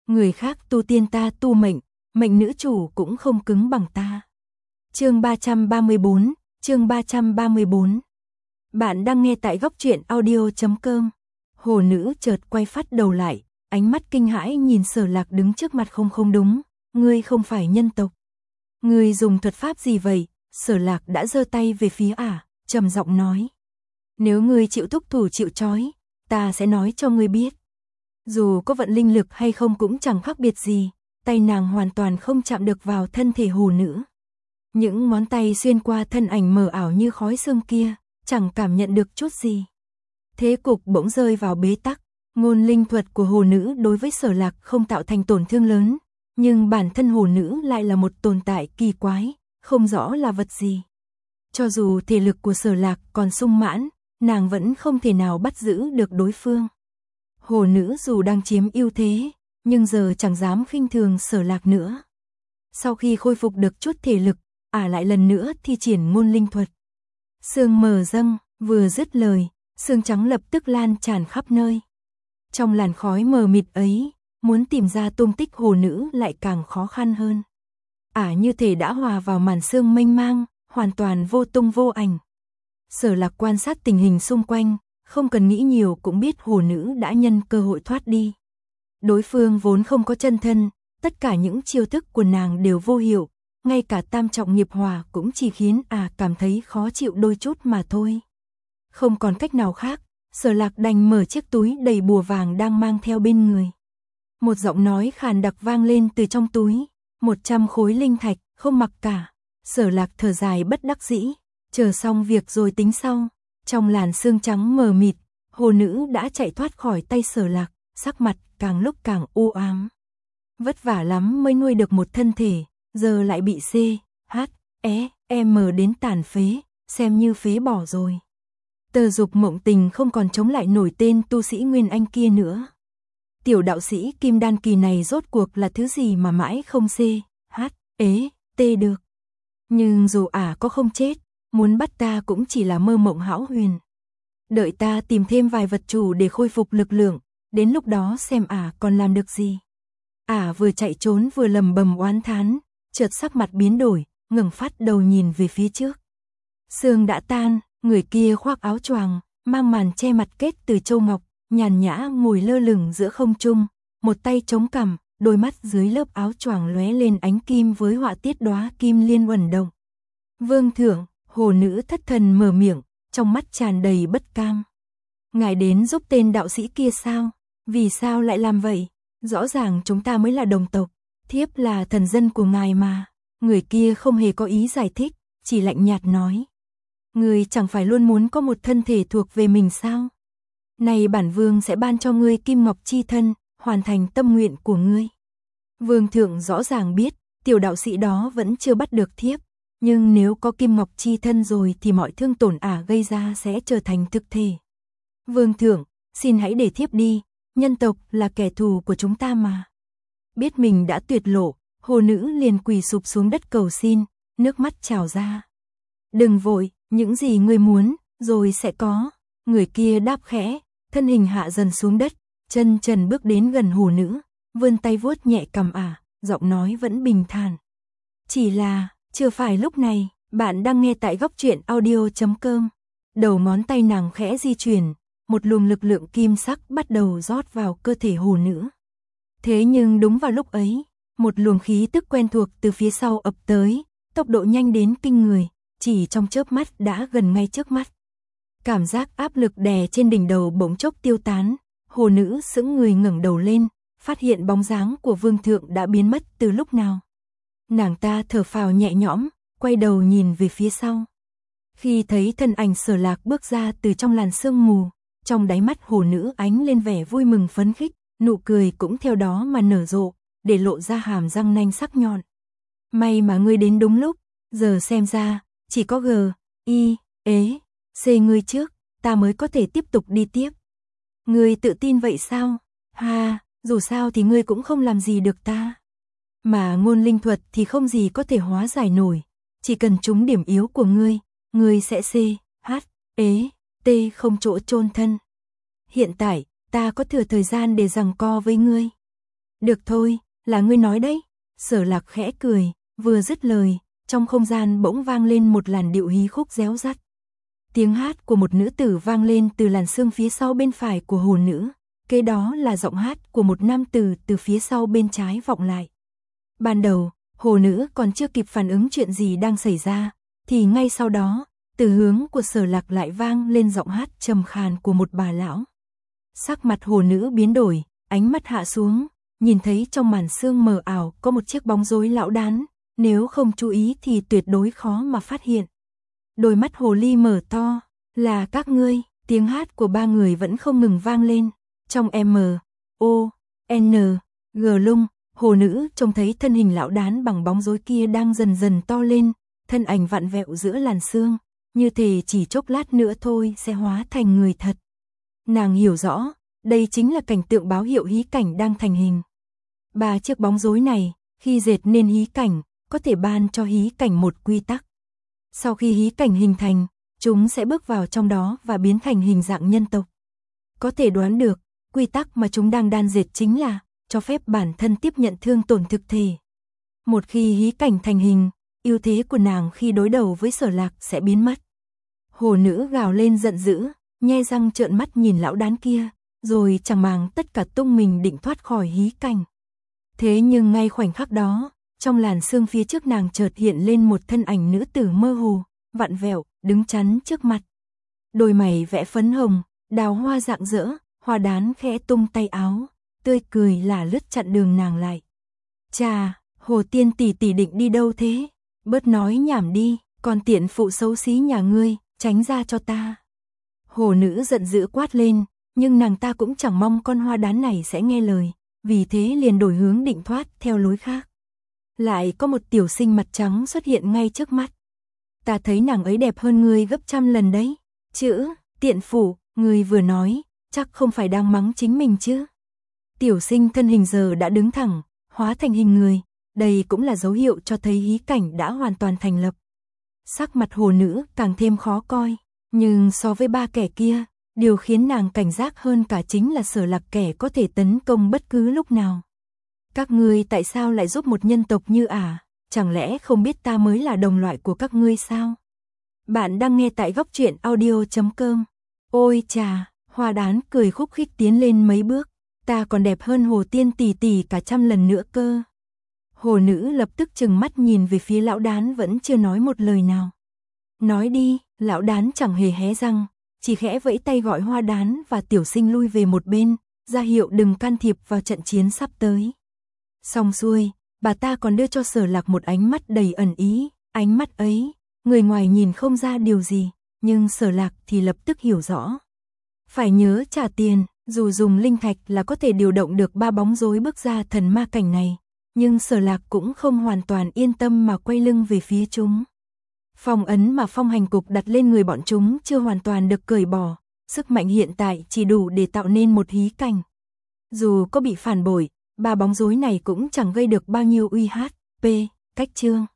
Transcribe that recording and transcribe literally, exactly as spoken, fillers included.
Người khác tu tiên ta tu mệnh, mệnh nữ chủ cũng không cứng bằng ta. Chương ba trăm ba mươi bốn, chương ba trăm ba mươi bốn. Bạn đang nghe tại góc truyện audio chấm com. Hồ nữ chợt quay phát đầu lại, ánh mắt kinh hãi nhìn Sở Lạc đứng trước mặt. Không không đúng, ngươi không phải nhân tộc. Ngươi dùng thuật pháp gì vậy? Sở Lạc đã giơ tay về phía ả, trầm giọng nói. Nếu ngươi chịu thúc thủ chịu trói, ta sẽ nói cho ngươi biết. Dù có vận linh lực hay không cũng chẳng khác biệt gì, tay nàng hoàn toàn không chạm được vào thân thể hồ nữ. Những ngón tay xuyên qua thân ảnh mờ ảo như khói sương kia, chẳng cảm nhận được chút gì. Thế cục bỗng rơi vào bế tắc, ngôn linh thuật của hồ nữ đối với Sở Lạc không tạo thành tổn thương lớn, nhưng bản thân hồ nữ lại là một tồn tại kỳ quái, không rõ là vật gì. Cho dù thể lực của Sở Lạc còn sung mãn, nàng vẫn không thể nào bắt giữ được đối phương. Hồ nữ dù đang chiếm ưu thế, nhưng giờ chẳng dám khinh thường Sở Lạc nữa. Sau khi khôi phục được chút thể lực, ả lại lần nữa thi triển ngôn linh thuật. Sương mờ dâng, vừa dứt lời, sương trắng lập tức lan tràn khắp nơi. Trong làn khói mờ mịt ấy, muốn tìm ra tung tích hồ nữ lại càng khó khăn hơn. Ả như thể đã hòa vào màn sương mênh mang, hoàn toàn vô tung vô ảnh. Sở Lạc quan sát tình hình xung quanh, không cần nghĩ nhiều cũng biết hồ nữ đã nhân cơ hội thoát đi. Đối phương vốn không có chân thân, tất cả những chiêu thức của nàng đều vô hiệu, ngay cả tam trọng nghiệp hỏa cũng chỉ khiến à cảm thấy khó chịu đôi chút mà thôi. Không còn cách nào khác, Sở Lạc đành mở chiếc túi đầy bùa vàng đang mang theo bên người. Một giọng nói khàn đặc vang lên từ trong túi, một trăm khối linh thạch, không mặc cả. Sở Lạc thở dài bất đắc dĩ, chờ xong việc rồi tính sau. Trong làn sương trắng mờ mịt, hồ nữ đã chạy thoát khỏi tay Sở Lạc, sắc mặt càng lúc càng u ám. Vất vả lắm mới nuôi được một thân thể, giờ lại bị C, H, E, M đến tàn phế, xem như phế bỏ rồi. Tờ Dục Mộng Tình không còn chống lại nổi tên tu sĩ Nguyên Anh kia nữa. Tiểu đạo sĩ kim đan kỳ này rốt cuộc là thứ gì mà mãi không C, H, E, T được. Nhưng dù ả có không chết, muốn bắt ta cũng chỉ là mơ mộng hão huyền. Đợi ta tìm thêm vài vật chủ để khôi phục lực lượng, đến lúc đó xem ả còn làm được gì. Ả vừa chạy trốn vừa lầm bầm oán thán, chợt sắc mặt biến đổi, ngẩng phát đầu nhìn về phía trước. Sương đã tan, người kia khoác áo choàng, mang màn che mặt kết từ châu ngọc, nhàn nhã ngồi lơ lửng giữa không trung, một tay chống cằm, đôi mắt dưới lớp áo choàng lóe lên ánh kim với họa tiết đóa kim liên uẩn động. Vương thượng, hồ nữ thất thần mở miệng, trong mắt tràn đầy bất cam. Ngài đến giúp tên đạo sĩ kia sao? Vì sao lại làm vậy? Rõ ràng chúng ta mới là đồng tộc, thiếp là thần dân của ngài mà. Người kia không hề có ý giải thích, chỉ lạnh nhạt nói. Ngươi chẳng phải luôn muốn có một thân thể thuộc về mình sao? Này bản vương sẽ ban cho ngươi kim ngọc chi thân, hoàn thành tâm nguyện của ngươi. Vương thượng rõ ràng biết, tiểu đạo sĩ đó vẫn chưa bắt được thiếp, nhưng nếu có kim ngọc chi thân rồi thì mọi thương tổn ả gây ra sẽ trở thành thực thể. Vương thượng, xin hãy để thiếp đi, nhân tộc là kẻ thù của chúng ta mà. Biết mình đã tuyệt lộ, hồ nữ liền quỳ sụp xuống đất cầu xin, nước mắt trào ra. Đừng vội, những gì ngươi muốn, rồi sẽ có. Người kia đáp khẽ, thân hình hạ dần xuống đất, chân trần bước đến gần hồ nữ, vươn tay vuốt nhẹ cằm ả, giọng nói vẫn bình thản. Chỉ là, chưa phải lúc này, bạn đang nghe tại góc truyện audio chấm com. Đầu ngón tay nàng khẽ di chuyển, một luồng lực lượng kim sắc bắt đầu rót vào cơ thể hồ nữ. Thế nhưng đúng vào lúc ấy, một luồng khí tức quen thuộc từ phía sau ập tới, tốc độ nhanh đến kinh người, chỉ trong chớp mắt đã gần ngay trước mắt. Cảm giác áp lực đè trên đỉnh đầu bỗng chốc tiêu tán, hồ nữ sững người ngẩng đầu lên, phát hiện bóng dáng của vương thượng đã biến mất từ lúc nào. Nàng ta thở phào nhẹ nhõm, quay đầu nhìn về phía sau. Khi thấy thân ảnh Sở Lạc bước ra từ trong làn sương mù, trong đáy mắt hồ nữ ánh lên vẻ vui mừng phấn khích, nụ cười cũng theo đó mà nở rộ, để lộ ra hàm răng nanh sắc nhọn. May mà ngươi đến đúng lúc, giờ xem ra, chỉ có G, I, ế, C ngươi trước, ta mới có thể tiếp tục đi tiếp. Ngươi tự tin vậy sao? Ha, dù sao thì ngươi cũng không làm gì được ta. Mà ngôn linh thuật thì không gì có thể hóa giải nổi, chỉ cần trúng điểm yếu của ngươi, ngươi sẽ C, H, ế, T không chỗ chôn thân. Hiện tại, ta có thừa thời gian để giằng co với ngươi. Được thôi, là ngươi nói đấy. Sở Lạc khẽ cười, vừa dứt lời, trong không gian bỗng vang lên một làn điệu hí khúc réo rắt. Tiếng hát của một nữ tử vang lên từ làn sương phía sau bên phải của hồ nữ, kế đó là giọng hát của một nam tử từ phía sau bên trái vọng lại. Ban đầu, hồ nữ còn chưa kịp phản ứng chuyện gì đang xảy ra, thì ngay sau đó, từ hướng của Sở Lạc lại vang lên giọng hát trầm khàn của một bà lão. Sắc mặt hồ nữ biến đổi, ánh mắt hạ xuống, nhìn thấy trong màn sương mờ ảo có một chiếc bóng rối lão đán, nếu không chú ý thì tuyệt đối khó mà phát hiện. Đôi mắt hồ ly mở to, là các ngươi, tiếng hát của ba người vẫn không ngừng vang lên, trong M, O, N, G lung, hồ nữ trông thấy thân hình lão đán bằng bóng rối kia đang dần dần to lên, thân ảnh vặn vẹo giữa làn sương, như thể chỉ chốc lát nữa thôi sẽ hóa thành người thật. Nàng hiểu rõ, đây chính là cảnh tượng báo hiệu hí cảnh đang thành hình. Ba chiếc bóng rối này, khi dệt nên hí cảnh, có thể ban cho hí cảnh một quy tắc. Sau khi hí cảnh hình thành, chúng sẽ bước vào trong đó và biến thành hình dạng nhân tộc. Có thể đoán được, quy tắc mà chúng đang đan dệt chính là cho phép bản thân tiếp nhận thương tổn thực thể. Một khi hí cảnh thành hình, ưu thế của nàng khi đối đầu với Sở Lạc sẽ biến mất. Hồ nữ gào lên giận dữ, nhe răng trợn mắt nhìn lão đán kia, rồi chẳng màng tất cả tung mình định thoát khỏi hí cảnh. Thế nhưng ngay khoảnh khắc đó, trong làn sương phía trước nàng chợt hiện lên một thân ảnh nữ tử mơ hồ, vặn vẹo, đứng chắn trước mặt. Đôi mày vẽ phấn hồng, đào hoa rạng rỡ, hoa đán khẽ tung tay áo, tươi cười là lướt chặn đường nàng lại. Chà, Hồ Tiên tỷ tỷ định đi đâu thế? Bớt nói nhảm đi, còn tiện phụ xấu xí nhà ngươi, tránh ra cho ta. Hồ nữ giận dữ quát lên, nhưng nàng ta cũng chẳng mong con hoa đán này sẽ nghe lời, vì thế liền đổi hướng định thoát theo lối khác. Lại có một tiểu sinh mặt trắng xuất hiện ngay trước mắt. Ta thấy nàng ấy đẹp hơn ngươi gấp trăm lần đấy. Chữ, tiện phụ, ngươi vừa nói, chắc không phải đang mắng chính mình chứ. Tiểu sinh thân hình giờ đã đứng thẳng, hóa thành hình người, đây cũng là dấu hiệu cho thấy hí cảnh đã hoàn toàn thành lập. Sắc mặt hồ nữ càng thêm khó coi, nhưng so với ba kẻ kia, điều khiến nàng cảnh giác hơn cả chính là Sở Lạc kẻ có thể tấn công bất cứ lúc nào. Các ngươi tại sao lại giúp một nhân tộc như ả, chẳng lẽ không biết ta mới là đồng loại của các ngươi sao? Bạn đang nghe tại góc truyện audio chấm com. Ôi chà, hoa đán cười khúc khích tiến lên mấy bước, ta còn đẹp hơn Hồ Tiên tỷ tỷ cả trăm lần nữa cơ. Hồ nữ lập tức trừng mắt nhìn về phía lão đán vẫn chưa nói một lời nào. Nói đi, lão đán chẳng hề hé răng, chỉ khẽ vẫy tay gọi hoa đán và tiểu sinh lui về một bên, ra hiệu đừng can thiệp vào trận chiến sắp tới. Xong xuôi, bà ta còn đưa cho Sở Lạc một ánh mắt đầy ẩn ý, ánh mắt ấy, người ngoài nhìn không ra điều gì, nhưng Sở Lạc thì lập tức hiểu rõ. Phải nhớ trả tiền, dù dùng linh thạch là có thể điều động được ba bóng rối bước ra thần ma cảnh này, nhưng Sở Lạc cũng không hoàn toàn yên tâm mà quay lưng về phía chúng. Phong ấn mà phong hành cục đặt lên người bọn chúng chưa hoàn toàn được cởi bỏ, sức mạnh hiện tại chỉ đủ để tạo nên một hí cảnh. Dù có bị phản bội, ba bóng rối này cũng chẳng gây được bao nhiêu uy hát, p, cách chương.